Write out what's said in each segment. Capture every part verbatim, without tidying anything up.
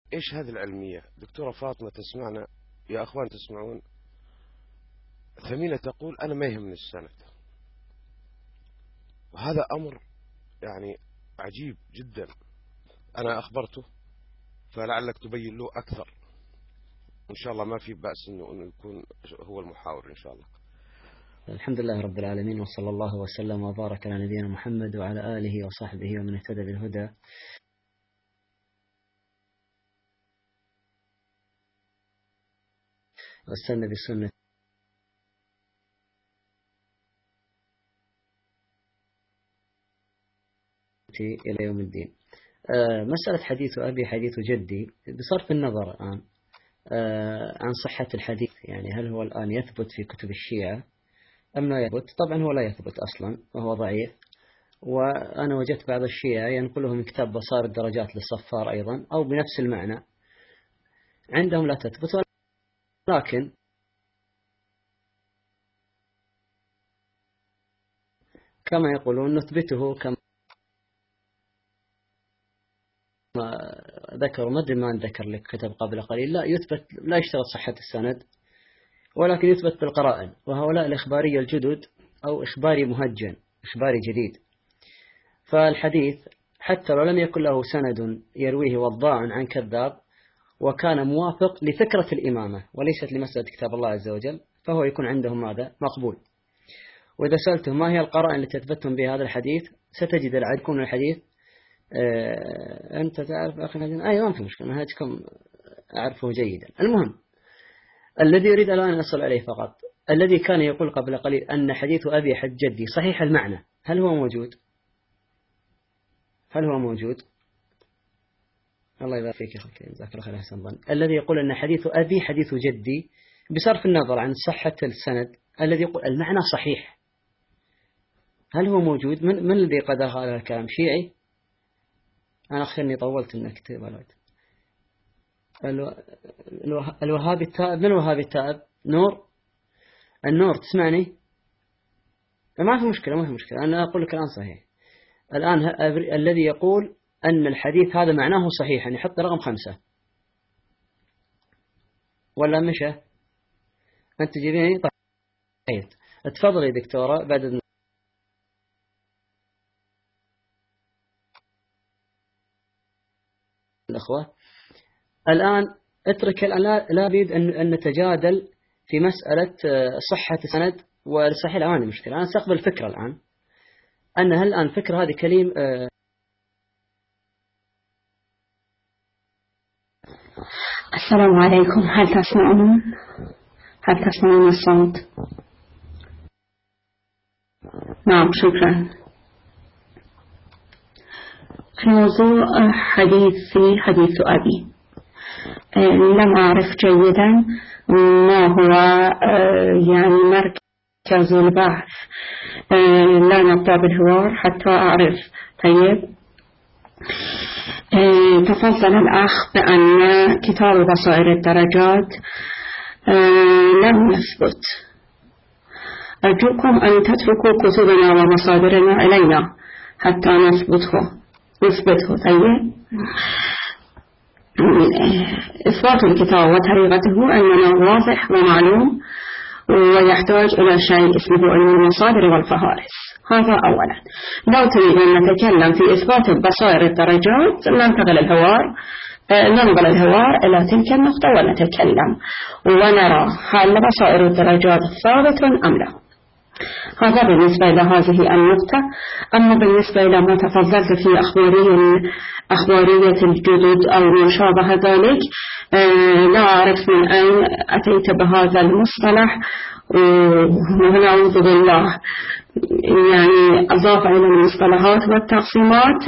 إيش هذه العلمية؟ دكتورة فاطمة تسمعنا، يا أخوان تسمعون؟ ثمينة تقول أنا ما يهمني السند، وهذا أمر يعني عجيب جدا. أنا أخبرته فلعلك تبين له أكثر إن شاء الله. ما في بأس إنه يكون هو المحاور إن شاء الله. الحمد لله رب العالمين، وصلى الله وسلم وبارك على نبينا محمد وعلى آله وصحبه ومن اهتدى بالهدى واستنى بالسنة إلى يوم الدين. مسألة حديث أبي حديث جدي بصرف النظر الآن عن صحة الحديث، يعني هل هو الآن يثبت في كتب الشيعة أم لا يثبت؟ طبعا هو لا يثبت أصلا وهو ضعيف، وأنا وجدت بعض الشيعة ينقله من كتاب بصائر الدرجات للصفار أيضا أو بنفس المعنى، عندهم لا تثبت، ولكن كما يقولون نثبته كما ذكر، ما أدري ما ذكر لك كتب قبل قليل، لا يثبت، لا يشترط صحة السند ولكن يثبت بالقرائن، وهؤلاء الإخبارية الجدد أو إخباري مهجن، إخباري جديد. فالحديث حتى لو لم يكن له سند يرويه وضاع عن كذاب وكان موافق لفكرة الإمامة وليست لمسألة كتاب الله عز وجل، فهو يكون عندهم ماذا؟ مقبول. وإذا سألتهم ما هي القرائن التي تثبتهم بهذا الحديث ستجد العديد يكون الحديث آه أنت تعرف أخي الحديث، أي ما في مشكلة، منهجكم أعرفه جيدا. المهم الذي يريد الآن أن أصل عليه فقط، الذي كان يقول قبل قليل أن حديث أبي حج جدي صحيح المعنى، هل هو موجود؟ هل هو موجود؟ الله يبارك فيك يا أخي، جزاك الله خير، أحسن ظن. الذي يقول أن حديث أبي حديث جدي بصرف النظر عن صحة السند، الذي يقول المعنى صحيح، هل هو موجود؟ من, من الذي قد قال هذا الكلام؟ شيعي؟ أنا أخيرني طولت إنك كتب الوقت. الوهابي التائب، من الوهابي التائب؟ نور النور، تسمعني؟ ما في مشكلة، ما في مشكلة، أنا أقول لك الآن صحيح. الآن الذي يقول أن الحديث هذا معناه صحيح، أن يحط رقم خمسة ولا مشى؟ أنت تجيبيني؟ طيب تفضلي دكتورة بعد الأخوة. الآن اترك الآن، لا, لا أريد أن, أن نتجادل في مسألة صحة السند والصحيح. الآن مشكلة، أنا سأقبل فكرة الآن أن هل الآن فكرة هذه كلمة. السلام عليكم، هل تسمعون؟ هل تسمعون الصوت؟ نعم، شكرا. موضوع حديثي حديث أبي، لم أعرف جيدا ما هو يعني مركز البحث، لا نبدأ بالحوار حتى أعرف. طيب، تفضل الأخ بأن كتاب بصائر الدرجات لم يثبت. أرجوكم أن تتركوا كتبنا ومصادرنا إلينا حتى نثبته نثبته طيب، إثبات الكتاب وطريقته أننا واضح ومعلوم، ويحتاج إلى شيء اسمه علم المصادر والفهارس. هذا أولا. لو تريد أن نتكلم في إثبات بصائر الدرجات ننتقل الحوار ننقل الحوار إلى تلك النقطة ونتكلم ونرى هل بصائر الدرجات ثابت أم لا. هذا بالنسبة إلى هذه النقطة. أما بالنسبة إلى ما تفضلت في أخبارية أخبارية الجدد أو ما شابه ذلك، لا أعرف من أين أتيت بهذا المصطلح، ونعوذ بالله يعني أضاف إلى المصطلحات والتقسيمات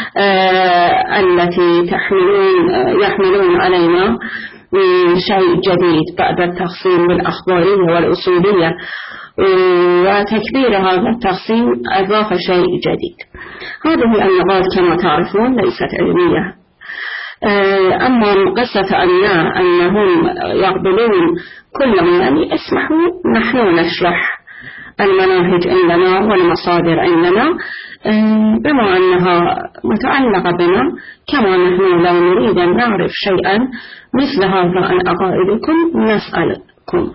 التي تحملون يحملون علينا شيء جديد بعد التقسيم بالأخبارية والأصولية، وتكبير هذا التقسيم أضاف شيء جديد. هذه النقاط كما تعرفون ليست علمية. أما قصة أن أنهم يقبلون كل من يعني اسمحوا، نحن نشرح المناهج عندنا والمصادر عندنا، بما أنها متعلقة بنا، كما نحن لو نريد أن نعرف شيئا مثل هذا عن عقائدكم نسألكم.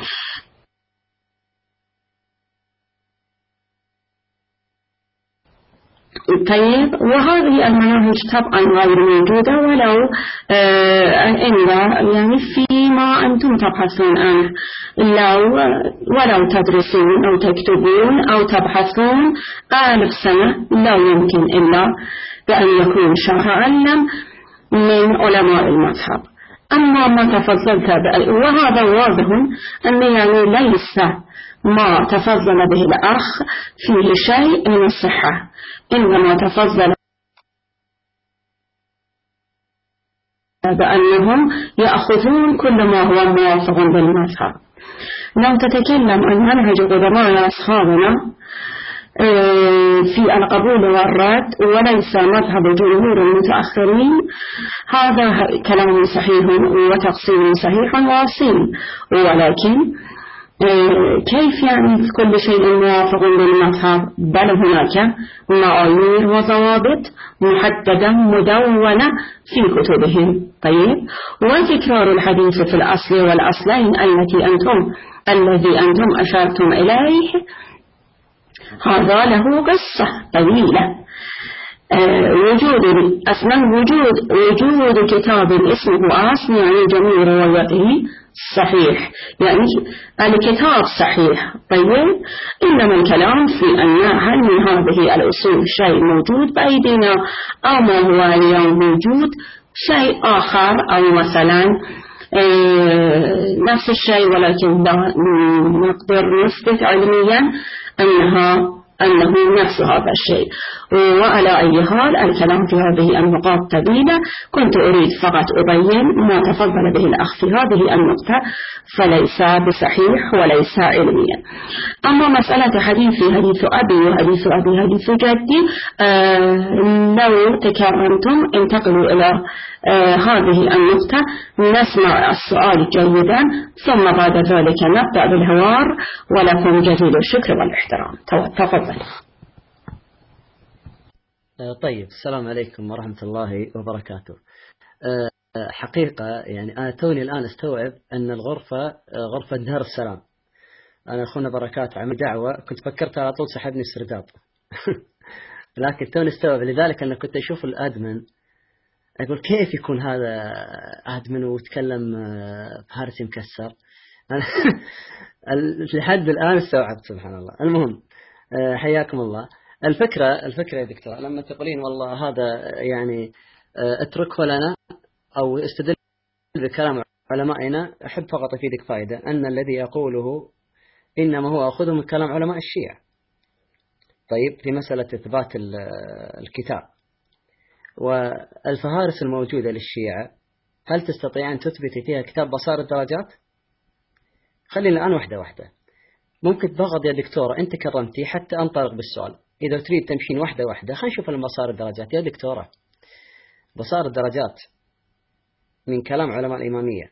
طيب، وهذه المناهج طبعا غير موجودة ولو إلا يعني فيما أنتم تبحثون عنه، لو ولو تدرسون أو تكتبون أو تبحثون ألف سنة لا يمكن إلا بأن يكون شرح علم من علماء المذهب. أما ما تفضلت وهذا واضح أن يعني ليس ما تفضل به الأخ فيه شيء من الصحة، إنما تفضل بأنهم يأخذون كل ما هو موافق بالمذهب. لو تتكلم عن منهج قدماء أصحابنا في القبول والرد وليس مذهب جمهور المتأخرين، هذا كلام صحيح وتقسيم صحيح واصيل، ولكن كيف يعني كل شيء موافق بالمذهب؟ بل هناك معايير وضوابط محددة مدونة في كتبهم. طيب، وتكرار الحديث في الأصل والأصلين التي أنتم الذي أنتم أشرتم إليه هذا له قصة طويلة. أه وجود أصلا وجود وجود كتاب اسمه أصل يعني جميع روايته صحيح، يعني الكتاب صحيح. طيب، إنما الكلام في أن هل من هذه الأصول شيء موجود بأيدينا أو ما هو اليوم موجود شيء آخر، أو مثلا أه نفس الشيء ولكن لا نقدر نثبت علميا أنها أنه نفس هذا الشيء. وعلى أي حال الكلام في هذه النقاط طويلة، كنت أريد فقط أبين ما تفضل به الأخ في هذه النقطة فليس بصحيح وليس علميا. أما مسألة حديثي حديث أبي وحديث أبي حديث جدي، آه لو تكرمتم انتقلوا إلى آه هذه النقطة نسمع السؤال جيدا، ثم بعد ذلك نبدأ بالحوار، ولكم جزيل الشكر والاحترام. تفضل. طيب، السلام عليكم ورحمة الله وبركاته. حقيقة يعني أنا توني الآن استوعب أن الغرفة غرفة دار السلام. أنا أخونا بركات عمل دعوة، كنت فكرت على طول سحبني السرداب لكن توني استوعب، لذلك أنا كنت أشوف الأدمن أقول كيف يكون هذا أدمن ويتكلم بهارسي مكسر لحد الآن استوعبت سبحان الله. المهم، حياكم الله. الفكرة الفكرة يا دكتور لما تقولين والله هذا يعني اتركه لنا أو استدل بكلام علمائنا، أحب فقط أفيدك فائدة أن الذي يقوله إنما هو أخذه من كلام علماء الشيعة. طيب، في مسألة إثبات الكتاب والفهارس الموجودة للشيعة، هل تستطيع أن تثبت فيها كتاب بصائر الدرجات؟ خلينا الآن واحدة واحدة. ممكن تبغض يا دكتورة، أنت كرمتي حتى أنطلق بالسؤال. إذا تريد تمشين واحدة واحدة خلينا نشوف المصائر الدرجات يا دكتورة. بصائر الدرجات من كلام علماء الإمامية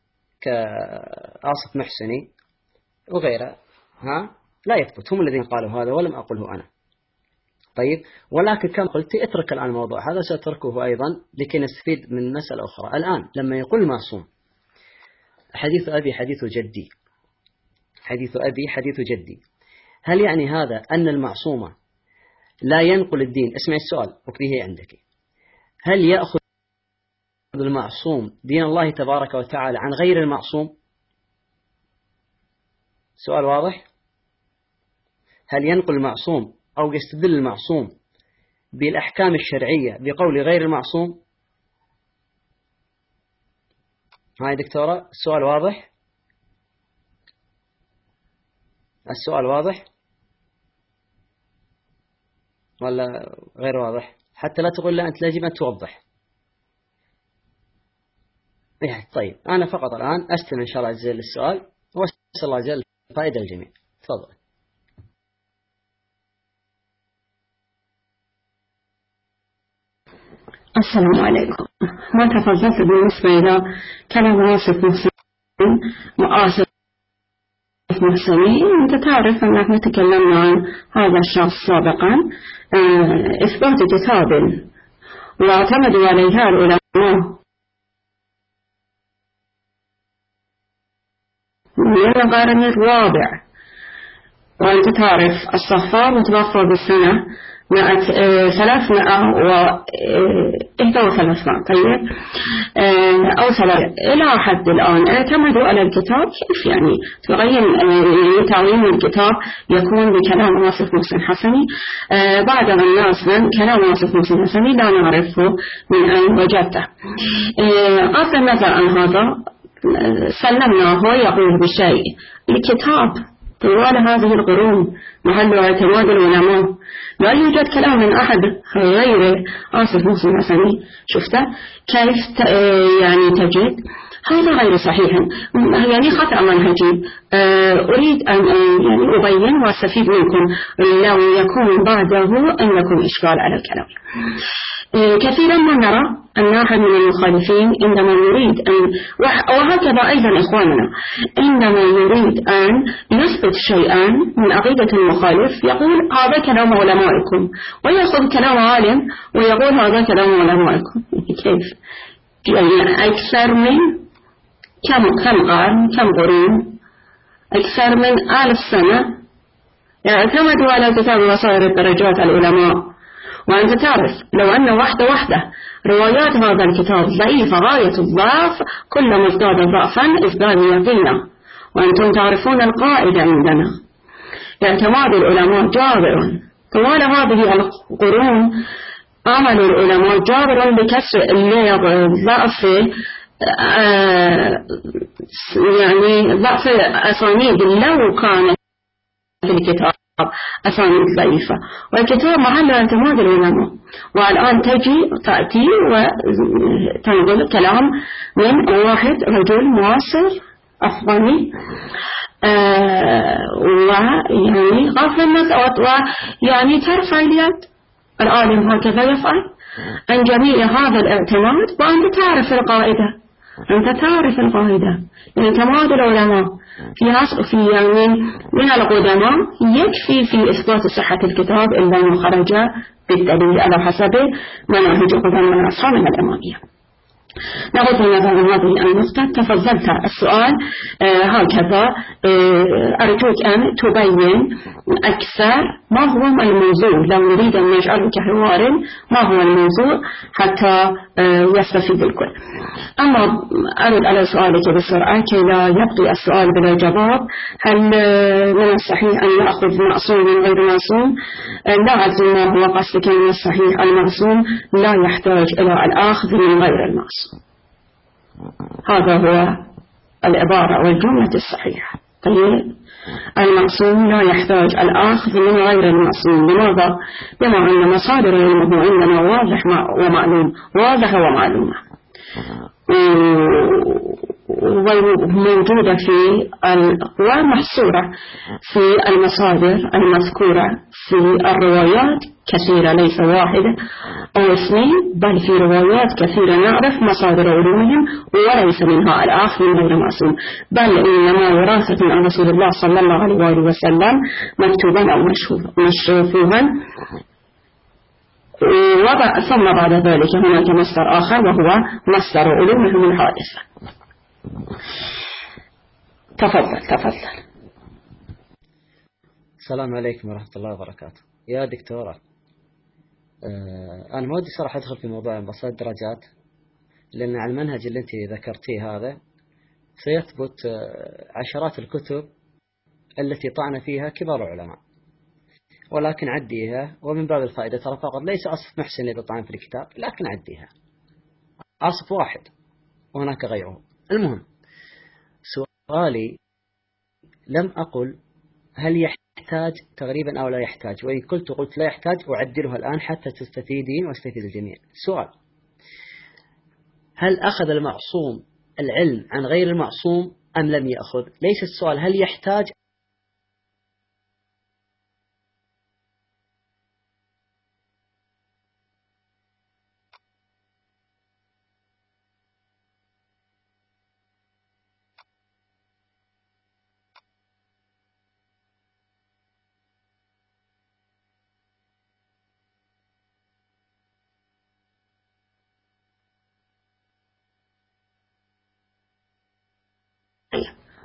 كآصف محسني وغيره، ها لا يثبت، هم الذين قالوا هذا ولم أقله أنا. طيب، ولكن كما قلت اترك الآن الموضوع هذا، سأتركه أيضا لكي نستفيد من مسألة أخرى. الآن لما يقول معصوم حديث أبي حديث جدي، حديث أبي حديث جدي، هل يعني هذا أن المعصومة لا ينقل الدين؟ اسمع السؤال وكذيه عندك، هل يأخذ المعصوم دين الله تبارك وتعالى عن غير المعصوم؟ سؤال واضح. هل ينقل المعصوم أو يستدل المعصوم بالأحكام الشرعية بقول غير المعصوم؟ هاي دكتورة السؤال واضح؟ السؤال واضح ولا غير واضح؟ حتى لا تقول لا أنت لازم أن توضح. طيب، أنا فقط الآن أستمع إن شاء الله عز وجل السؤال، وأسأل الله عز وجل فائدة الجميع. تفضل. السلام عليكم. ما تفضلت بالنسبة إلى كلام واصف محسن مآسف محسني، أنت تعرف أن احنا تكلمنا عن هذا الشخص سابقا، إثبات كتاب واعتمدوا عليها العلماء من القرن الرابع، وأنت تعرف الصفار متوفى بالسنة ثلاثمائة وإحدى وثلاثين، طيب أو ثلاثة إلى حد الآن اعتمدوا على الكتاب. كيف يعني تغير تعويم الكتاب يكون بكلام واصف محسن حسني بعد الناس من كلام واصف محسن حسني لا نعرفه من أين وجدته؟ بغض النظر عن هذا سلمناه يقول بشيء الكتاب طوال هذه القرون محل اعتماد العلماء، لا يوجد كلام من أحد غير آصف محسن حسني. شفته كيف يعني تجد هذا غير صحيح، يعني خطأ منهجي. أريد أن يعني أبين وأستفيد منكم لو يكون بعده عندكم إشكال على الكلام. كثيرا ما نرى أن أحد من المخالفين عندما يريد أن، وهكذا أيضا إخواننا، عندما يريد أن يثبت شيئا من عقيدة المخالف يقول هذا كلام علمائكم، ويأخذ كلام عالم ويقول هذا كلام علمائكم. كيف؟ يعني أكثر من كم كم قرن كم قرون أكثر من ألف سنة يعتمدوا على كتاب وسائر الدرجات العلماء. وأنت تعرف لو أن واحدة واحدة روايات هذا الكتاب ضعيفة غاية الضعف، كلما ازداد ضعفا ازداد يقينا. وأنتم تعرفون القاعدة عندنا اعتماد العلماء جابر طوال هذه القرون. عمل العلماء جابر بكسر ضعف يعني ضعف أسانيد لو كانت في الكتاب أسانيد ضعيفة، والكتاب محل اعتماد العلماء. والآن تجي تأتي وتنقل كلام من واحد رجل معاصر أفغاني آه ويعني غافل ويعني ترفع اليد. العالم هكذا يفعل عن جميع هذا الاعتماد، وأنت تعرف القاعدة أنت تعرف القاعدة اعتماد العلماء في في يعني من القدماء يكفي في إثبات صحة الكتاب إلا أن خرج بالدليل على حسب مناهج قدماء أصحابنا الإمامية. نغض النظر عن هذه النقطة. تفضلت السؤال آه هكذا آه أرجوك أن تبين أكثر ما هو الموضوع، لو نريد أن نجعله كحوار ما هو الموضوع حتى آه يستفيد الكل. أما أرد على سؤالك بسرعة كي لا يبقي السؤال بلا جواب. هل من الصحيح أن نأخذ معصوم من غير معصوم؟ آه لا أعلم ما هو قصدك من الصحيح. المعصوم لا يحتاج إلى الأخذ من غير المعصوم، هذا هو العبارة والجملة الصحيحة. طيب المعصوم لا يحتاج الأخذ من غير المعصوم. لماذا؟ بما أن مصادر علمه عندنا واضح ومعلوم واضح ومعلومة وموجودة في ومحصورة في المصادر المذكورة في الروايات كثيرة، ليس واحدة أو اثنين، بل في روايات كثيرة نعرف مصادر علومهم وليس منها الآخر من غير معصوم، بل إنما وراثة عن رسول الله صلى الله عليه وآله وسلم مكتوبا أو مشروفوها. ثم بعد ذلك هناك مصدر آخر وهو مصدر علومهم الحادثة. تفضل تفضل. السلام عليكم ورحمة الله وبركاته. يا دكتورة آه أنا ما ودي صراحة أدخل في موضوع انبساط الدرجات، لأن على المنهج اللي أنت ذكرتيه هذا سيثبت آه عشرات الكتب التي طعن فيها كبار العلماء، ولكن عديها ومن باب الفائدة ترى فقط ليس أصف محسن اللي طعن في الكتاب، لكن عديها أصف واحد وهناك غيره. المهم سؤالي لم أقل هل يحتاج تقريبا أو لا يحتاج، وإن قلت قلت لا يحتاج أعدلها الآن حتى تستفيدين واستفيد الجميع. السؤال هل أخذ المعصوم العلم عن غير المعصوم أم لم يأخذ؟ ليس السؤال هل يحتاج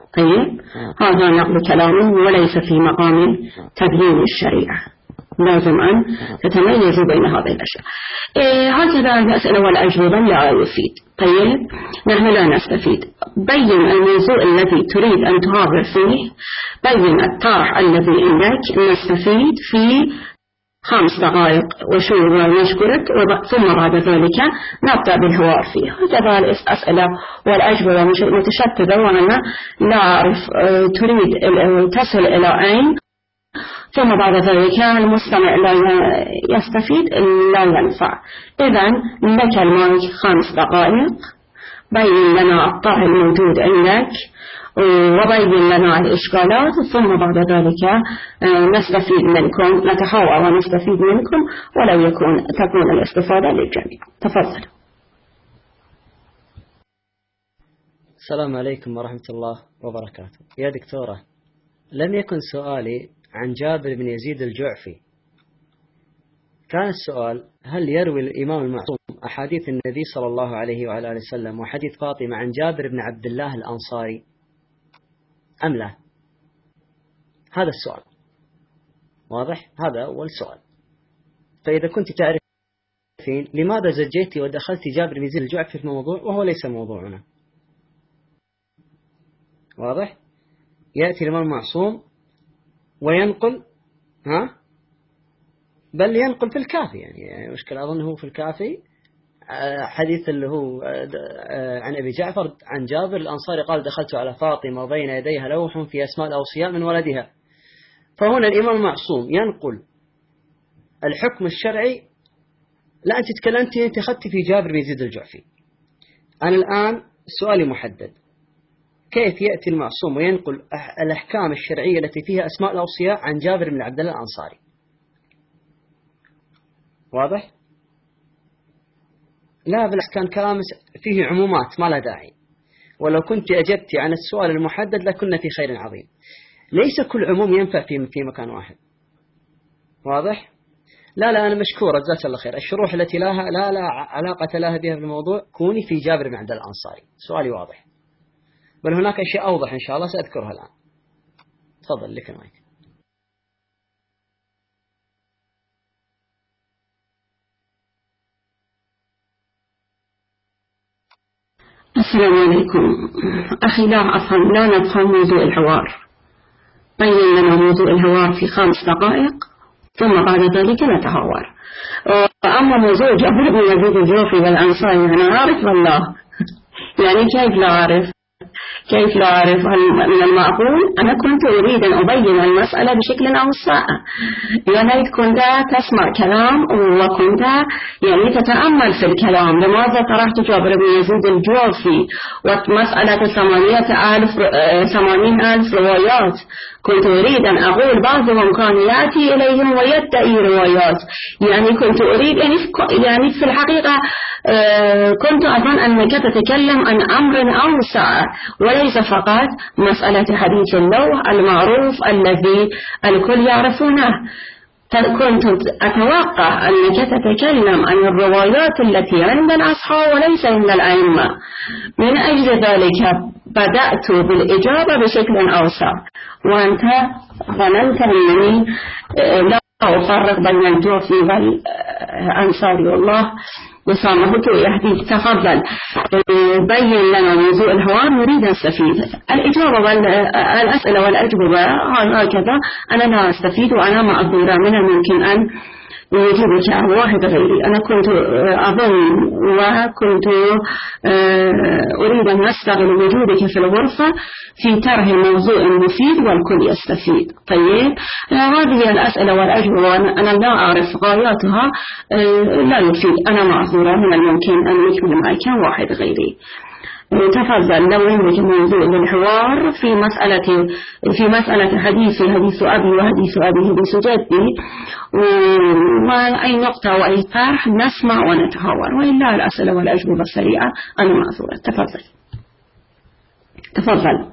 طيب هذا نقل كلامه وليس في مقام تبيين الشريعة، لازم أن تتميزوا بين هذه الأشياء. إيه هكذا الأسئلة والأجوبة لا يفيد. طيب نحن لا نستفيد. بين الموضوع الذي تريد أن تهاجر فيه، بين الطرح الذي عندك، نستفيد في خمس دقائق وشو ونشكرك، ثم بعد ذلك نبدأ بالحوار فيه. هكذا الأسئلة والأجوبة متشتتة وأنا لا أعرف تريد تصل إلى أين، ثم بعد ذلك المستمع لا يستفيد لا ينفع. إذن لك المايك خمس دقائق، بين لنا الطرح الموجود عندك وبين لنا الإشكالات، ثم بعد ذلك نستفيد منكم، نتحاور ونستفيد منكم ولو يكون تكون الاستفادة للجميع. تفضل. السلام عليكم ورحمة الله وبركاته. يا دكتورة، لم يكن سؤالي عن جابر بن يزيد الجعفي، كان السؤال هل يروي الإمام المعصوم أحاديث النبي صلى الله عليه وعلى آله وسلم وحديث فاطمة عن جابر بن عبد الله الأنصاري أم لا؟ هذا السؤال واضح، هذا أول سؤال. فإذا كنت تعرفين لماذا زجيت ودخلت جابر بن يزيد الجعفي في الموضوع وهو ليس موضوعنا؟ واضح؟ يأتي الإمام المعصوم وينقل، ها بل ينقل في الكافي، يعني مشكلة أظن هو في الكافي حديث اللي هو عن أبي جعفر عن جابر الأنصاري قال دخلت على فاطمة وبين يديها لوح في أسماء الأوصياء من ولدها. فهنا الإمام المعصوم ينقل الحكم الشرعي. لا أنت تكلمت أنت أخذت في جابر بن يزيد الجعفي. أنا الآن سؤالي محدد، كيف يأتي المعصوم وينقل الأحكام الشرعية التي فيها أسماء الأوصياء عن جابر بن عبد الله الأنصاري؟ واضح؟ لا بالعكس كان كلام فيه عمومات ما لا داعي، ولو كنت أجبت عن السؤال المحدد لكنا في خير عظيم. ليس كل عموم ينفع في في مكان واحد. واضح؟ لا لا أنا مشكورة جزاك الله خير. الشروح التي لها لا لا علاقة لها بها بالموضوع كوني في جابر بن عبد الله الأنصاري. سؤالي واضح، بل هناك أشياء أوضح إن شاء الله سأذكرها الآن. تفضل لك المايك. السلام عليكم. أخي لا أفهم، لا نفهم موضوع الحوار. بين لنا موضوع الحوار في خمس دقائق ثم بعد ذلك نتحاور. أما موضوع جابر بن يزيد الجعفي والأنصاري أنا أعرف والله، يعني كيف لا أعرف؟ كيف لا أعرف؟ من المعقول أنا كنت أريد أن أبين المسألة بشكل أوسع، يعني كنت تسمع كلام وكنت يعني تتأمل في الكلام. لماذا طرحت جابر بن يزيد الجعفي ومسألة ثمانية ألف ثمانين ألف روايات؟ كنت أريد أن أقول بعضهم كان يأتي إليهم ويدعي روايات، يعني كنت أريد يعني يعني في الحقيقة كنت أظن أنك تتكلم عن أمر أوسع وليس فقط مسألة حديث اللوح المعروف الذي الكل يعرفونه. كنت أتوقع أنك تتكلم عن الروايات التي عند الأصحاب وليس عند الأئمة. من أجل ذلك بدأت بالإجابة بشكل أوسع، وأنت ظننت أنني لا أفرق بين الجعفي والأنصاري. والله وسامحك يهديك. تفضل بين لنا موضوع الحوار، نريد نستفيد. الإجابة والأسئلة والأجوبة هكذا أنا لا أستفيد وأنا مأذورة. من الممكن أن يجيبك واحد غيري. أنا كنت أظن وكنت أريد أن أستغل وجودك في الغرفة في طرح موضوع مفيد والكل يستفيد. طيب هذه الأسئلة والأجوبة أنا لا أعرف غاياتها، لا يفيد. أنا معذورة، من الممكن أن يكمل معك واحد غيري. تفضل لو عندك موضوع للحوار في مسألة في مسألة حديث حديث أبي وحديث أبي حديث جدي وأي نقطة وأي طرح نسمع ونتحاور، وإلا الأسئلة والأجوبة السريعة أنا معذورة. تفضل تفضل.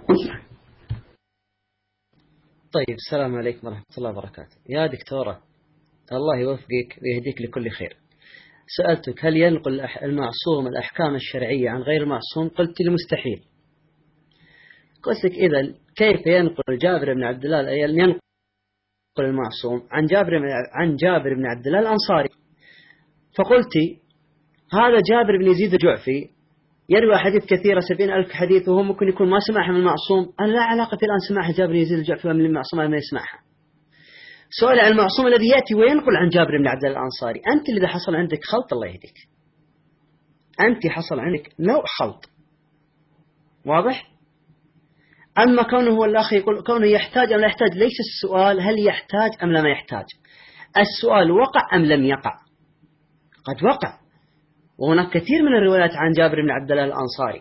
طيب السلام عليكم ورحمة الله وبركاته. يا دكتورة الله يوفقك ويهديك لكل خير. سألتك هل ينقل المعصوم الأحكام الشرعية عن غير المعصوم؟ قلت لي مستحيل. قلت لك إذا كيف ينقل جابر بن عبد الله ينقل المعصوم عن جابر عن جابر بن عبد الله الأنصاري؟ فقلتي هذا جابر بن يزيد الجعفي يروي حديث كثيرة سبعين ألف حديث وهو ممكن يكون ما سمعها من المعصوم. أنا لا علاقة الآن سماعها جابر بن يزيد الجعفي من المعصوم ما يسمعها. سؤال عن المعصوم الذي يأتي وينقل عن جابر بن عبد الله الأنصاري. أنت اللي حصل عندك خلط، الله يهديك، أنت حصل عندك نوع خلط واضح. أما كونه هو الأخ يقول كونه يحتاج أم لا يحتاج، ليس السؤال هل يحتاج أم لا ما يحتاج، السؤال وقع أم لم يقع. قد وقع، وهناك كثير من الروايات عن جابر بن عبد الله الأنصاري.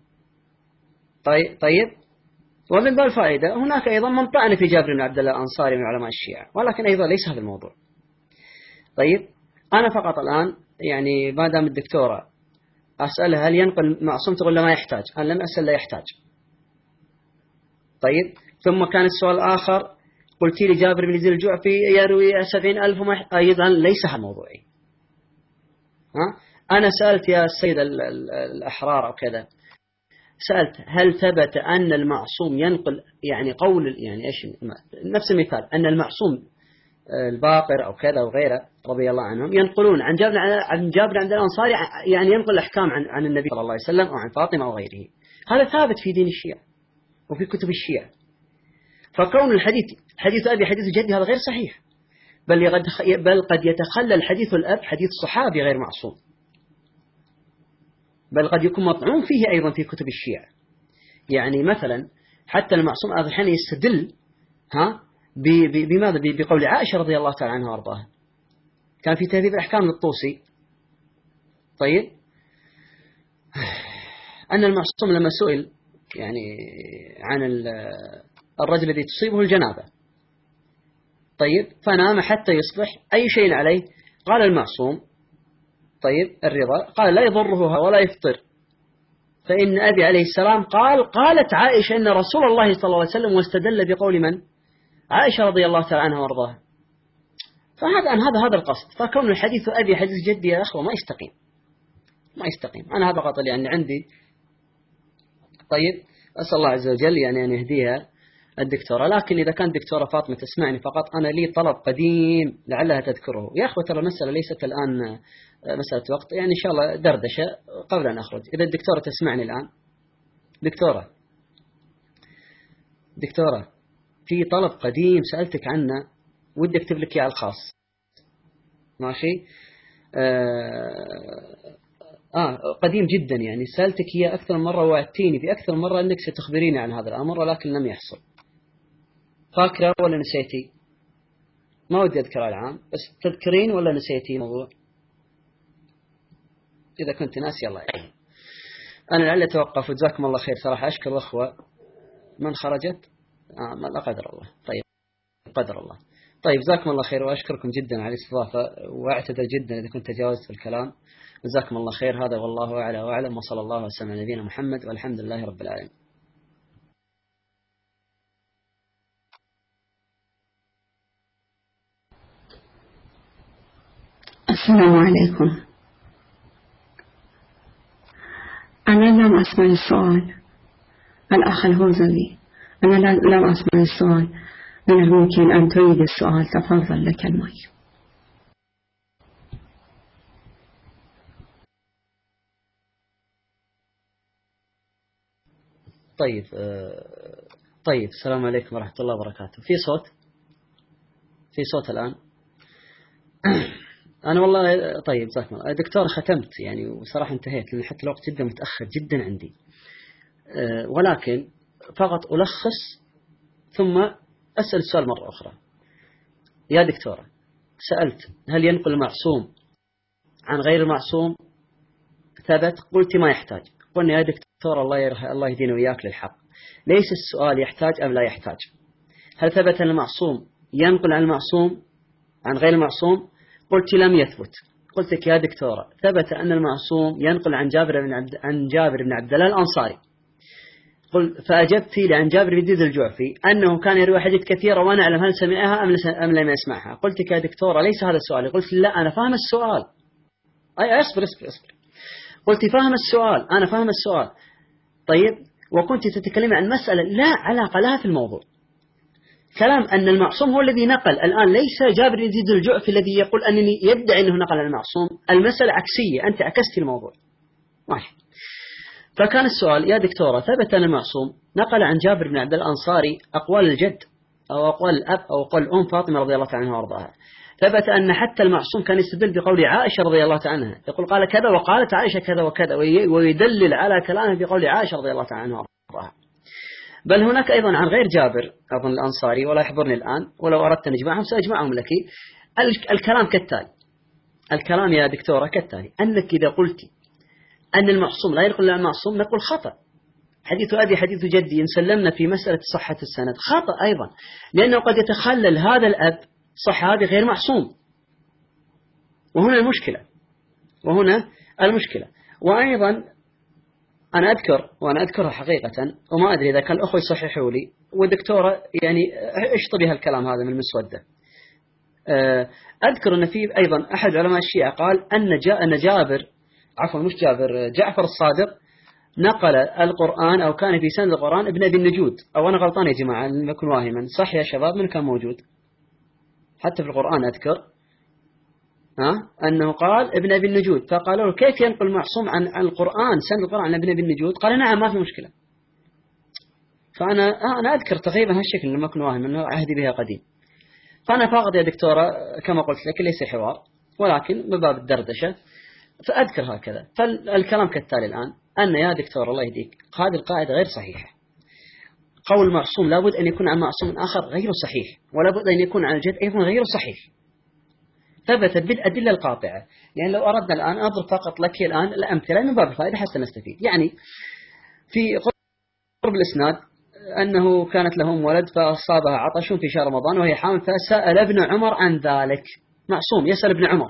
طيب طيب ومن ذا الفائدة هناك أيضا من طعن في جابر بن عبد الله الأنصاري من علماء الشيعة، ولكن أيضا ليس هذا الموضوع. طيب أنا فقط الآن يعني ما دام الدكتورة أسألها هل ينقل معصوم تقول لا ما يحتاج، أنا لم أسأل لا يحتاج. طيب ثم كان السؤال الآخر قلت لي جابر بن يزيد الجعفي يروي سبعين ألف أيضا ليس هذا موضوعي. ها أنا سألت يا السيد الأحرار أو كذا، سألت هل ثبت أن المعصوم ينقل يعني قول يعني إيش نفس المثال أن المعصوم الباقر أو كذا وغيره رضي الله عنهم ينقلون عن جابر عن جابر عند الأنصاري يعني ينقل الأحكام عن عن النبي صلى الله عليه وسلم أو عن فاطمة أو غيره. هذا ثابت في دين الشيعة وفي كتب الشيعة. فكون الحديث حديث أبي حديث جدي هذا غير صحيح، بل قد بل قد يتخلل حديث الأب حديث صحابي غير معصوم، بل قد يكون مطعون فيه أيضا في كتب الشيعة. يعني مثلا حتى المعصوم هذا الحين يستدل ها بماذا؟ بقول عائشة رضي الله تعالى عنها وارضاها، كان في تهذيب الأحكام للطوسي. طيب أن المعصوم لما سئل يعني عن الرجل الذي تصيبه الجنابة، طيب فنام حتى يصبح أي شيء عليه، قال المعصوم طيب الرضا، قال لا يضره ولا يفطر، فإن أبي عليه السلام قال قالت عائشة إن رسول الله صلى الله عليه وسلم واستدل بقول من؟ عائشة رضي الله تعالى عنها وارضاها. فهذا أن هذا هذا القصد. فكون الحديث أبي حديث جدي يا أخوة ما يستقيم ما يستقيم. أنا هذا قطع يعني عندي. طيب أسأل الله عز وجل يعني أن يهديها الدكتورة. لكن إذا كان دكتورة فاطمة تسمعني فقط، أنا لي طلب قديم لعلها تذكره يا أخوة، ترى المسألة ليست الآن مسألة وقت، يعني إن شاء الله دردشة قبل أن أخرج. إذا الدكتورة تسمعني الآن، دكتورة دكتورة في طلب قديم سألتك عنه ودي أكتب لك إياه الخاص، ماشي؟ آه, آه قديم جدا، يعني سألتك إياه أكثر مرة وعدتيني في أكثر مرة أنك ستخبريني عن هذا الأمر ولكن لم يحصل. فاكرة ولا نسيتي؟ ما ودي أذكر العام، بس تذكرين ولا نسيتي الموضوع؟ إذا كنت ناسي الله يعني. أنا لعل أتوقف وجزاكم الله خير. صراحة أشكر الأخوة من خرجت آه لا قدر الله. طيب قدر الله. طيب جزاكم الله خير وأشكركم جدا على الاستضافة، وأعتذر جدا إذا كنت تجاوزت في الكلام. جزاكم الله خير. هذا والله أعلى وأعلم، وصلى الله وسلم على نبينا محمد والحمد لله رب العالمين. السلام عليكم. أنا لم أسمع السؤال الأخ الهوزوي، أنا لم أسمع السؤال. من الممكن أن تعيد السؤال؟ تفضل لك الماء. طيب طيب السلام عليكم ورحمة الله وبركاته. في صوت في صوت الآن؟ أنا والله طيب جزاكم الله دكتور، ختمت يعني وصراحة انتهيت لأن حتى الوقت جدا متأخر جدا عندي، ولكن فقط ألخص ثم أسأل السؤال مرة أخرى. يا دكتورة سألت هل ينقل المعصوم عن غير المعصوم؟ ثبت قلت ما يحتاج. قلنا يا دكتور الله يرح الله يهدينا وياك للحق، ليس السؤال يحتاج أم لا يحتاج. هل ثبت أن المعصوم ينقل عن المعصوم عن غير المعصوم؟ قلت لم يثبت. قلت لك يا دكتورة ثبت أن المعصوم ينقل عن جابر بن عبد عن جابر بن عبد الله الأنصاري. قل فأجبت لي عن جابر بن يزيد الجعفي أنه كان يروي حديث كثيرة وأنا أعلم هل سمعها أم لم يسمعها. قلت لك يا دكتورة ليس هذا السؤال. قلت لا أنا فاهم السؤال. أي أصبر أصبر أصبر قلت فاهم السؤال، أنا فاهم السؤال. طيب وكنت تتكلم عن مسألة لا علاقة لها في الموضوع. كلام أن المعصوم هو الذي نقل الآن، ليس جابر يزيد الجعفي الذي يقول أنني يدعي أنه نقل المعصوم. المسألة عكسية، أنت عكست الموضوع. واحد. فكان السؤال يا دكتورة، ثبت أن المعصوم نقل عن جابر بن عبد الأنصاري أقوال الجد أو أقوال الأب أو أقوال الأم فاطمة رضي الله عنها وارضاها. ثبت أن حتى المعصوم كان يستدل بقول عائشة رضي الله عنها، يقول قال كذا وقالت عائشة كذا وكذا، ويدلل على كلامه بقول عائشة رضي الله عنها وارضاها. بل هناك أيضا عن غير جابر أظن الأنصاري، ولا يحضرني الآن، ولو أردت أن أجمعهم سأجمعهم لك. الكلام كالتالي، الكلام يا دكتورة كالتالي، أنك إذا قلت أن المعصوم لا ينقل عن المعصوم نقول خطأ. حديث أبي حديث جدي إن سلمنا في مسألة صحة السند خطأ أيضا، لأنه قد يتخلل هذا الأب صحابي غير معصوم، وهنا المشكلة وهنا المشكلة. وأيضا أنا أذكر وأنا أذكرها حقيقة، وما أدري إذا كان الأخوة يصححوا لي، والدكتورة يعني اشطبي هالكلام هذا من المسودة. أذكر أن في أيضا أحد علماء الشيعة قال أن جاء أن جابر عفوا مش جابر جعفر الصادق نقل القرآن أو كان في سند القرآن ابن أبي النجود. أو أنا غلطان يا جماعة لم أكن واهما، صح يا شباب؟ من كان موجود حتى في القرآن أذكر ها أنه قال ابن أبي النجود، فقالوا له كيف ينقل معصوم عن عن القرآن سند القرآن عن ابن أبي النجود؟ قال نعم ما في مشكلة. فأنا آه أنا أذكر تقريبا هالشكل لما أكن واهم أنه عهدي بها قديم. فأنا فاقد يا دكتورة كما قلت لك ليس حوار ولكن من باب الدردشة، فأذكر هكذا. فالكلام كالتالي الآن، أن يا دكتور الله يهديك هذه القاعدة غير صحيحة. قول معصوم لابد أن يكون عن معصوم آخر غير صحيح، ولابد أن يكون عن الجد أيضا غير صحيح، ثبتت بالأدلة القاطعة. يعني لو أردنا الآن أضرب فقط لك الآن الأمثلة من باب الفائدة حتى نستفيد. يعني في قرب الإسناد أنه كانت لهم ولد فأصابها عطش في شهر رمضان وهي حامل، فسأل ابن عمر عن ذلك. معصوم يسأل ابن عمر.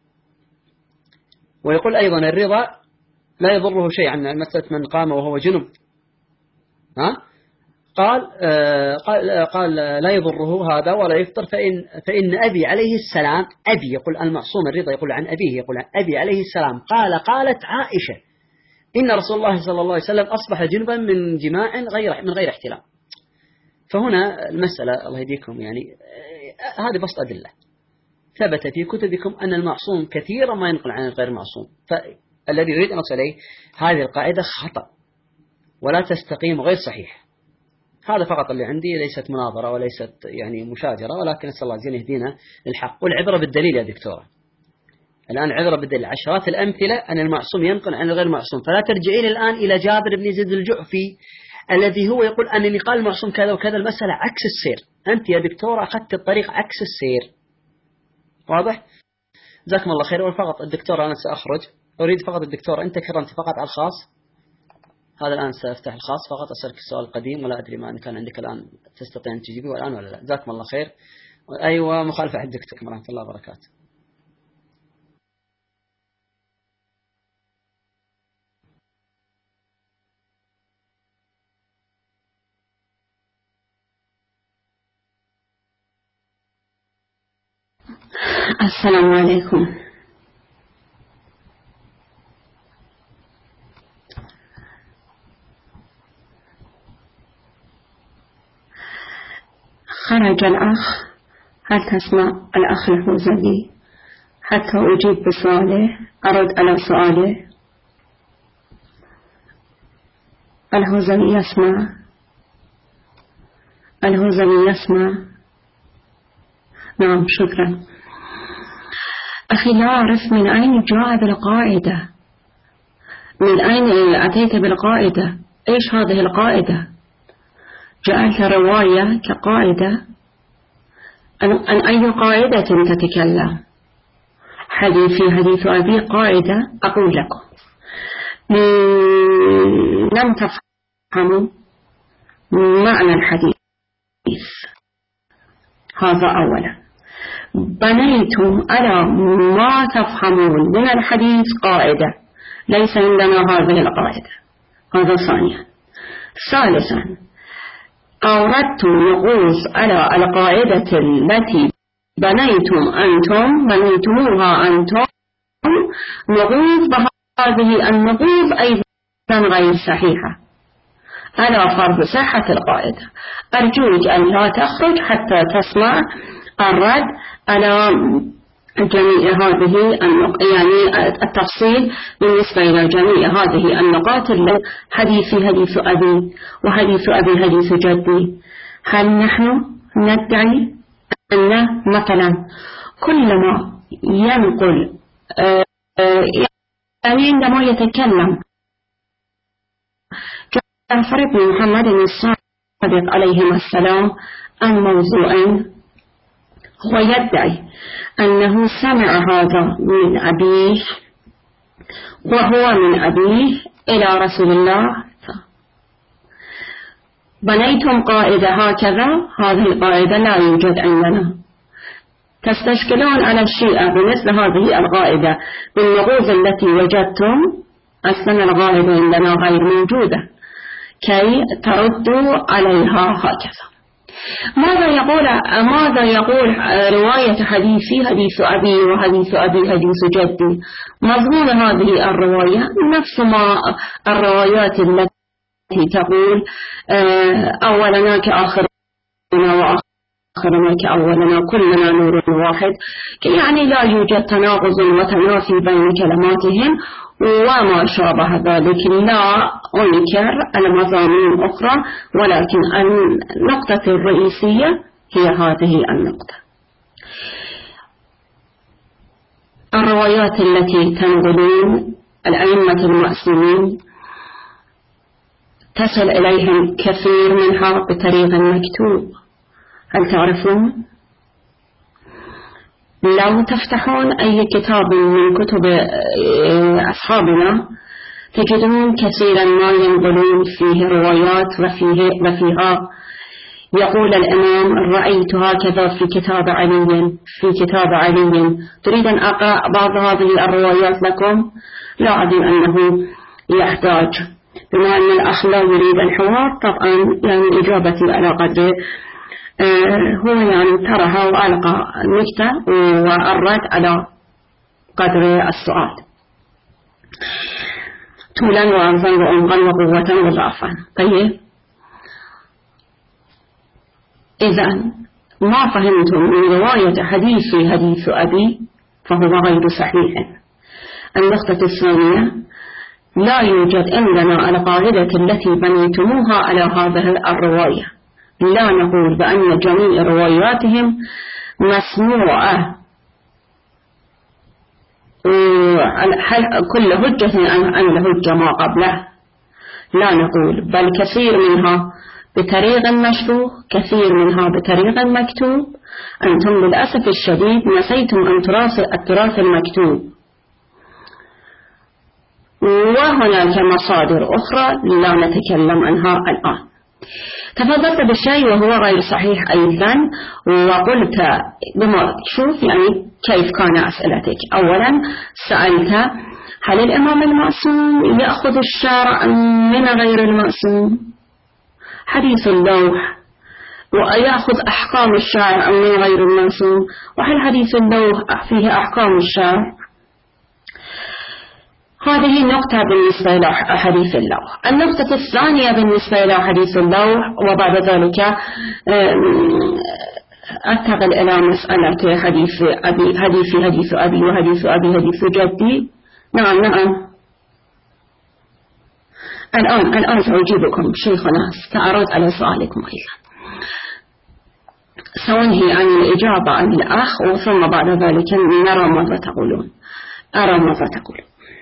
ويقول أيضا الرضا لا يضره شيء عن مسألة من قام وهو جنب، ها قال آه قال, قال لا يضره هذا ولا يفطر، فإن, فإن أبي عليه السلام، أبي يقول المعصوم الرضا يقول عن أبيه، يقول عن أبي عليه السلام قال قالت عائشة إن رسول الله صلى الله عليه وسلم أصبح جنبا من جماع غير من غير احتلام. فهنا المسألة الله يهديكم يعني آه هذه بسط أدلة ثبت في كتبكم أن المعصوم كثيرا ما ينقل عن الغير معصوم. فالذي يريد أن أصل إليه هذه القاعدة خطأ ولا تستقيم غير صحيح. هذا فقط اللي عندي، ليست مناظرة وليست يعني مشاجرة، ولكن نسأل الله عز وجل يهدينا للحق. والعبرة بالدليل يا دكتورة، الآن عبرة بالدليل، عشرات الأمثلة أن المعصوم ينقل عن الغير معصوم. فلا ترجعين الآن إلى جابر بن زيد الجعفي الذي هو يقول أنني قال المعصوم كذا وكذا. المسألة عكس السير، أنت يا دكتورة أخذت الطريق عكس السير. واضح؟ جزاكم الله خير. وفقط الدكتورة أنا سأخرج، أريد فقط الدكتورة أنت كرمت فقط على الخاص. هذا الآن سأفتح الخاص فقط أسألك السؤال القديم، ولا أدري ما إن كان عندك الآن تستطيع أن تجيبه الآن ولا لا. جزاكم الله خير. أيوة مخالفة حدكتكم ورحمة الله وبركاته. السلام عليكم. خرج الأخ، هل تسمع الأخ الحوزبي حتى أجيب بسؤاله، أرد على سؤاله. الحوزبي يسمع، الحوزبي يسمع. نعم شكرا. أخي لا أعرف من أين جاء بالقاعدة، من أين أتيت بالقاعدة، إيش هذه القاعدة؟ جعلت رواية كقاعدة؟ عن أي قاعدة تتكلم؟ حديثي حديث أبي قاعدة. أقول لكم لم تفهموا معنى الحديث، هذا أولا. بنيتم على ما تفهمون من الحديث قاعدة، ليس عندنا هذه القاعدة، هذا ثانيا. ثالثا أوردتم نقوص على القاعدة التي بنيتم أنتم بنيتموها أنتم نقوص، بهذه النقوص أيضا غير صحيحة. على فرض صحة القاعدة. أرجوك أن لا تخرج حتى تسمع الرد على جميع هذه النقاط، يعني التفصيل بالنسبة إلى جميع هذه النقاط. حديثي حديث أبي وحديث أبي حديث جدي. هل نحن ندعي أن مثلا كلما ينقل يعني عندما يتكلم جعفر بن محمد الصادق عليهما السلام عن موضوع هو يدعي أنه سمع هذا من أبيه وهو من أبيه إلى رسول الله، بنيتم قاعدة هكذا، هذه القاعدة لا يوجد عندنا. تستشكلون على الشيعة بمثل هذه القاعدة بالنقوض التي وجدتم، أصلا القاعدة عندنا غير موجودة، كي تردوا عليها هكذا. ماذا يقول ماذا يقول رواية حديثي حديث أبي وحديث أبي حديث جدي؟ مضمون هذه الرواية نفس ما الروايات التي تقول أولنا كآخرنا وآخرنا كأولنا كلنا نور واحد، يعني لا يوجد تناقض وتنافي بين كلماتهم وما شابه ذلك. لا أنكر المضامين الأخرى، ولكن النقطة الرئيسية هي هذه النقطة. الروايات التي تنقلون الأئمة المعصومين تصل إليهم كثير منها بطريق مكتوب. هل تعرفون؟ لو تفتحون أي كتاب من كتب أصحابنا تجدون كثيرا ما ينقلون فيه روايات وفيه وفيها يقول الإمام رأيت هكذا في كتاب علي في كتاب علي. تريد أن أقرأ بعض هذه الروايات لكم؟ لا أعلم أنه يحتاج، بما أن الأخ لا يريد الحوار. طبعا يعني إجابتي على قدر هو يعني ترها وألقى النكتة والرد على قدر السؤال طولا وعرضا وعمقا وقوة وضعفا. طيب، إذن ما فهمتم من رواية حديثي حديث أبي فهو غير صحيح. النقطة الثانية، لا يوجد عندنا القاعدة التي بنيتموها على هذه الرواية. لا نقول بأن جميع رواياتهم مسموعة كل هجة عن الهجة ما قبله، لا نقول، بل كثير منها بطريق مشروع، كثير منها بطريق مكتوب. أنتم للأسف الشديد نسيتم أن التراث المكتوب، وهناك مصادر أخرى لا نتكلم عنها الآن. تفضلت بالشيء وهو غير صحيح أيضا، وقلت بما شوف يعني كيف كان أسئلتك. أولا سألت هل الإمام المعصوم يأخذ الشرع من غير المعصوم؟ حديث اللوح ويأخذ أحكام الشرع من غير المعصوم، وهل حديث اللوح فيه أحكام الشرع؟ هذه نقطة بالنسبة إلى حديث اللوح. النقطة الثانية بالنسبة إلى حديث اللوح، وبعد ذلك أنتقل إلى مسألة حديث أبي حديث حديث أبي وحديث أبي حديث جدي. نعم نعم الآن الآن سأجيبكم شيخنا، سأرد على سؤالكم أيضا. سأنهي عن الإجابة عن الأخ وثم بعد ذلك نرى ماذا تقولون أرى ماذا تقولون.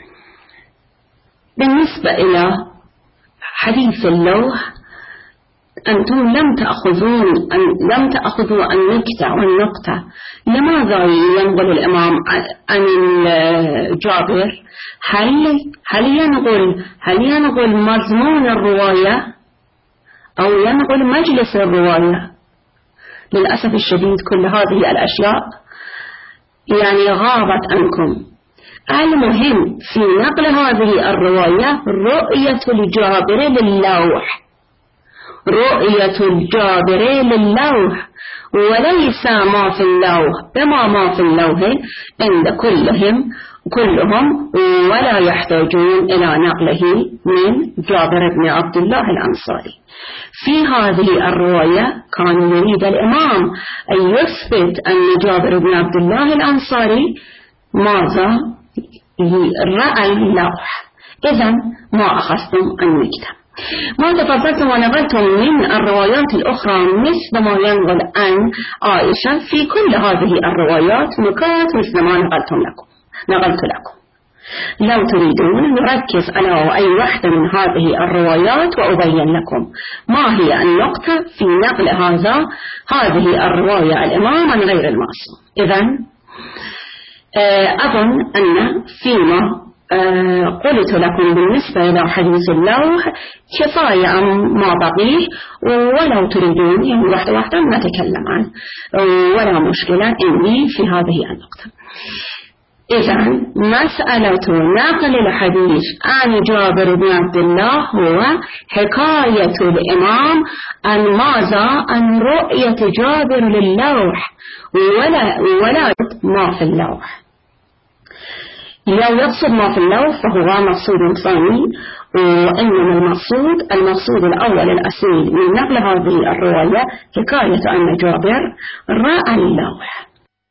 بالنسبة إلى حديث اللوح، أنتم لم تأخذون لم تأخذوا النكتة والنقطة. لماذا ينقل الإمام عن الجابر؟ هل هل ينقل هل ينقل مضمون الرواية أو ينقل مجلس الرواية؟ للأسف الشديد كل هذه الأشياء يعني غابت عنكم. المهم في نقل هذه الرواية رؤية الجابر للوح، رؤية الجابر للوح، وليس ما في اللوح بما ما في اللوح عند كلهم كلهم ولا يحتاجون إلى نقله من جابر بن عبد الله الأنصاري. في هذه الرواية كان يريد الإمام أن يثبت أن جابر بن عبد الله الأنصاري ماذا رأى اللوح، إذن ما أخذتم النكتة. ما تفضلتم ونقلتم من الروايات الأخرى مثل ما ينقل عن عائشة في كل هذه الروايات نكات مثل ما نقلتم لكم نقلت لكم. لو تريدون نركز على أي واحدة من هذه الروايات وأبين لكم ما هي النقطة في نقل هذا هذه الرواية الإمام عن غير المعصوم. إذن أظن أن فيما قلت لكم بالنسبة إلى حديث اللوح كفاية ما بقيه، ولو تريدون يعني واحدة واحدة نتكلم عنه ولا مشكلة إني في هذه النقطة. إذن مسألة نقل الحديث عن جابر بن عبد الله هو حكاية الإمام عن ماذا عن رؤية جابر للوح ولا ولا ما في اللوح. لو يقصد ما في اللوح فهو مقصود ثاني، وإنما المقصود المقصود الأول الأصيل من نقل هذه الرواية حكاية أن جابر رأى اللوح.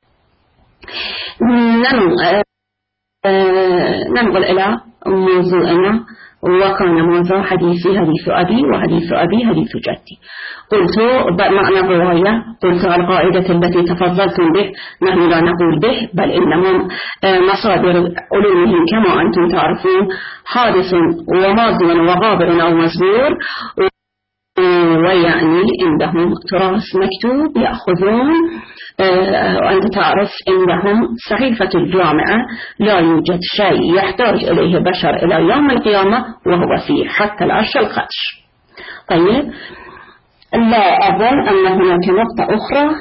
ننقل إلى موضوعنا، وكان موضوع حديثي حديث أبي وحديث أبي حديث جدي. قلت معنى الرواية، قلت القاعدة التي تفضلتم به نحن لا نقول به، بل إنهم مصادر علومهم كما أنتم تعرفون حادث وماضي وغابر أو مزبور، ويعني عندهم تراث مكتوب يأخذون. وأنت تعرف عندهم صحيفة الجامعة لا يوجد شيء يحتاج إليه بشر إلى يوم القيامة وهو فيه حتى العرش القدش. طيب، لا أظن أن هناك نقطة أخرى.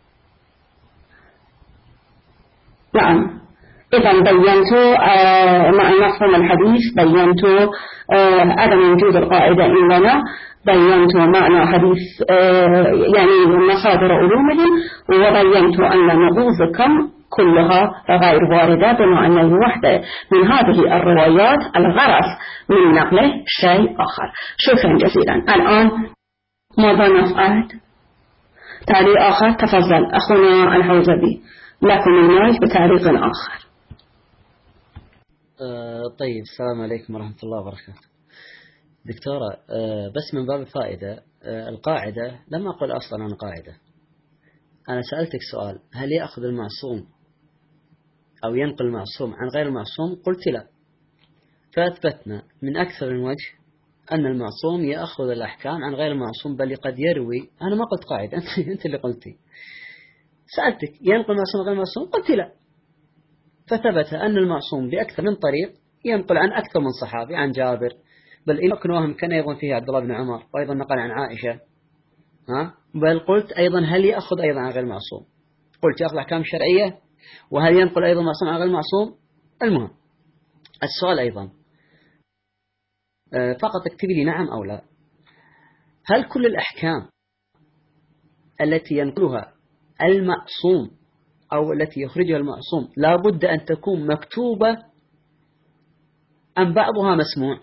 نعم، إذا بينت مع مفهوم الحديث، بينت عدم وجود القاعدة عندنا، بينت معنى حديث يعني مصادر علومهم، وبينت أن نبوذكم كلها غير واردة، بما أن الوحدة من هذه الروايات الغرض من نقله شيء آخر. شكرا جزيلا. الآن ماذا نفعل؟ تعليق آخر؟ تفضل أخونا الحوزبي، لكم المايك بتعليق آخر. أه طيب، السلام عليكم ورحمة الله وبركاته. دكتورة، أه بس من باب الفائدة، أه القاعدة لم أقل أصلا عن قاعدة. أنا سألتك سؤال: هل يأخذ المعصوم أو ينقل المعصوم عن غير المعصوم؟ قلت لا. فأثبتنا من أكثر من وجه أن المعصوم يأخذ الأحكام عن غير المعصوم، بل قد يروي. أنا ما قلت قاعدة، أنت, أنت اللي قلتي. سألتك ينقل المعصوم غير المعصوم؟ قلت لا. فثبت أن المعصوم بأكثر من طريق ينقل عن أكثر من صحابي، عن جابر، بل إن كنوهم كان أيضا فيه عبد الله بن عمر، وأيضا نقل عن عائشة. ها؟ بل قلت أيضا هل يأخذ أيضا عن غير المعصوم؟ قلت يأخذ أحكام شرعية، وهل ينقل أيضا معصوم عن غير المعصوم؟ المهم السؤال أيضا فقط اكتبي لي نعم أو لا. هل كل الأحكام التي ينقلها المعصوم أو التي يخرجها المعصوم لا بد أن تكون مكتوبة أم بعضها مسموع؟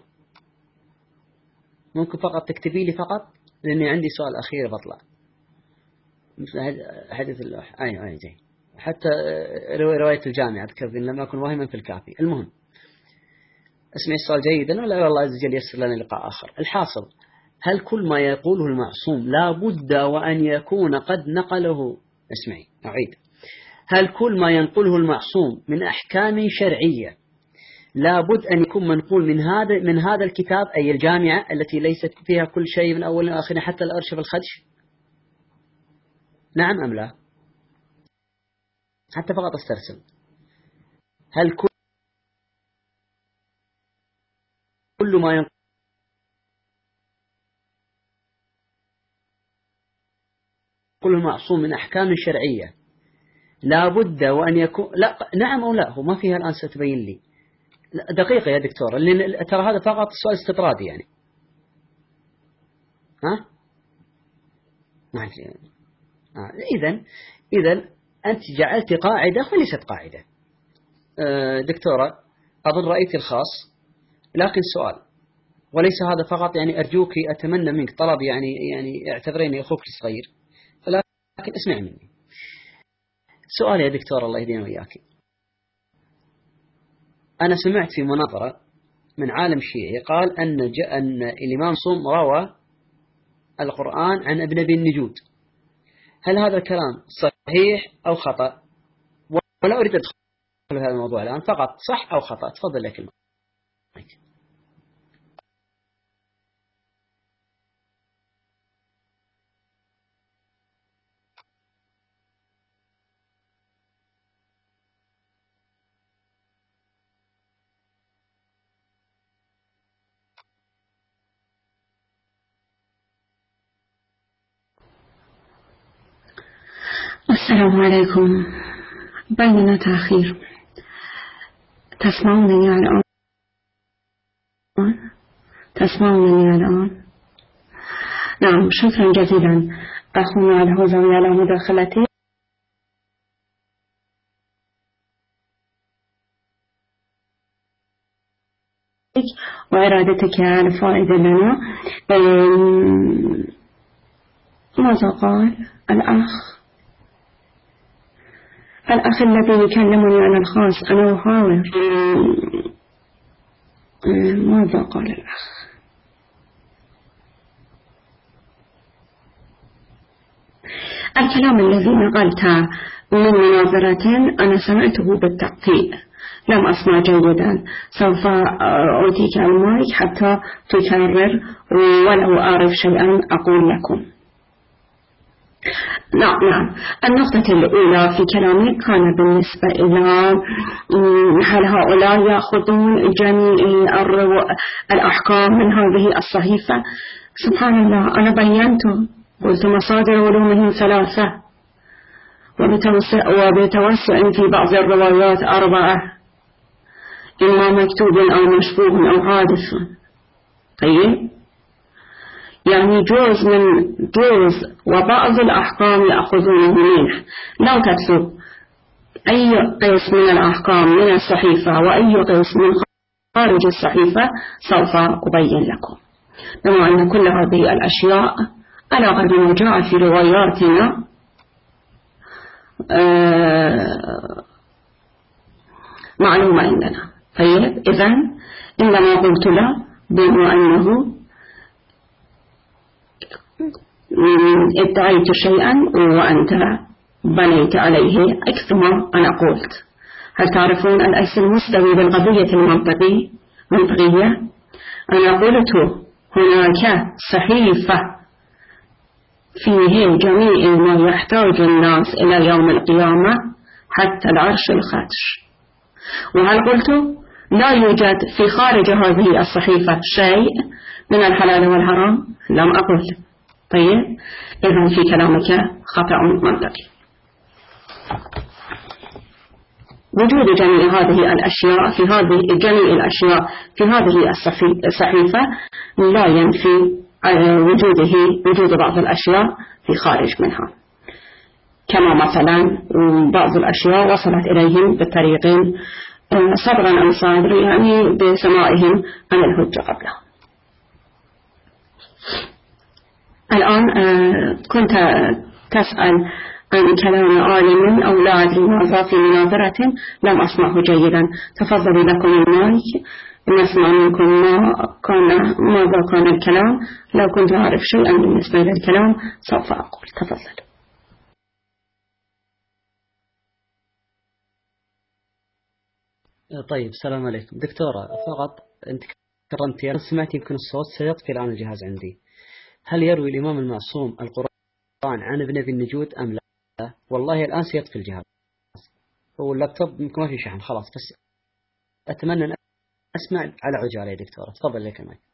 ممكن فقط تكتبي لي فقط، لأني عندي سؤال أخير بطلع مثل حديث اللوح. أيوة أيوة جاي. حتى رواية الجامعة أذكر لم أكن واهما في الكافي. المهم اسمعي السؤال جيدا، ولا الله عز وجل يسر لنا لقاء آخر. الحاصل، هل كل ما يقوله المعصوم لا بد وأن يكون قد نقله؟ اسمعي أعيد. هل كل ما ينقله المعصوم من أحكام شرعية لا بد أن يكون منقول من هذا من هذا الكتاب، أي الجامعة التي ليست فيها كل شيء من أول لآخر حتى الأرشف الخدش؟ نعم أم لا؟ حتى فقط استرسل. هل كل كل ما ينقله المعصوم من أحكام شرعية لا بد وأن يكون لا نعم أو لا؟ هو ما فيها الآن ستبين لي. دقيقة يا دكتور، لأن ترى هذا فقط سؤال استطرادي يعني. ها؟ ما إذا إذا أنت جعلت قاعدة وليست قاعدة. آه دكتورة أظن رأيت الخاص، لكن سؤال وليس هذا فقط، يعني أرجوك أتمنى منك طلب، يعني يعني اعتبريني أخوك الصغير، لكن اسمع مني سؤال يا دكتور الله يهدينا وياك. أنا سمعت في مناظرة من عالم شيعي قال أن جاء أن الإمام صم روى القرآن عن ابن أبي النجود. هل هذا الكلام صحيح أو خطأ؟ ولا أريد أدخل في هذا الموضوع الآن، فقط صح أو خطأ. تفضل لك المايك. السلام عليكم. بيننا تأخير، تسمعونني الآن؟ تسمعونني الآن؟ نعم، شكرا جزيلا أخونا الهوزوي على مداخلتي وإرادتك الفائدة لنا. ماذا قال الأخ الأخ الذي يكلمني عن الخاص؟ أنا أحاول. ماذا قال الأخ؟ الكلام الذي نقلته من مناظرة أنا سمعته بالتعقيب، لم أسمع جيدا. سوف أعطيك المايك حتى تكرر، ولو أعرف شيئا أقول لكم. نعم نعم النقطة الأولى في كلامي كان بالنسبة إلى هل هؤلاء يأخذون جميع الأحكام من هذه الصحيفة. سبحان الله، أنا بينته، قلت مصادر علومهم ثلاثة، وبتوسع في بعض الروايات أربعة، إما مكتوب أو مشبوه أو حادث. طيب، يعني جوز من جوز وبعض الأحكام يأخذونه منه. لو تكتب أي قيس من الأحكام من الصحيفة وأي قيس من خارج الصحيفة سوف أبين لكم، بما أن كل هذه الأشياء على قدر ما جاء في رواياتنا آه معلومة عندنا. طيب، إذن إنما قلت له بما أنه ادعيت شيئا وأنت بنيت عليه أكثر ما أنا قلت. هل تعرفون الأس المستوي بالقضية المنطقية؟ منطقية أنا قلت هناك صحيفة فيه جميع ما يحتاج الناس إلى يوم القيامة حتى العرش الخدش. وهل قلت لا يوجد في خارج هذه الصحيفة شيء من الحلال والحرام؟ لم أقل. طيب، إذن في كلامك خطأ منطقي. وجود جميع هذه الأشياء في هذه جميع الأشياء في هذه الصحيفة لا ينفي وجوده وجود بعض الأشياء في خارج منها، كما مثلا بعض الأشياء وصلت إليهم بالطريقين صدرا أو صادر، يعني بسمائهم عن الهجة قبله. الآن كنت تسأل عن كلام عالم أو لا أدري ماذا في مناظرة لم أسمعه جيدا. تفضلوا لكم المايك نسمع منكم ما كان ماذا كان الكلام. لو كنت أعرف شيئا بالنسبة للكلام سوف أقول. تفضل. طيب، السلام عليكم دكتورة. فقط أنت كرمتي، أنا سمعت يمكن الصوت سيطفي الآن الجهاز عندي. هل يروي الإمام المعصوم القرآن عن ابن أبي النجود أم لا؟ والله الآن سيطفي الجهاز واللابتوب يمكن ما في شحن خلاص، بس أتمنى أن أسمع على عجالة يا دكتورة. تفضل لك المايك.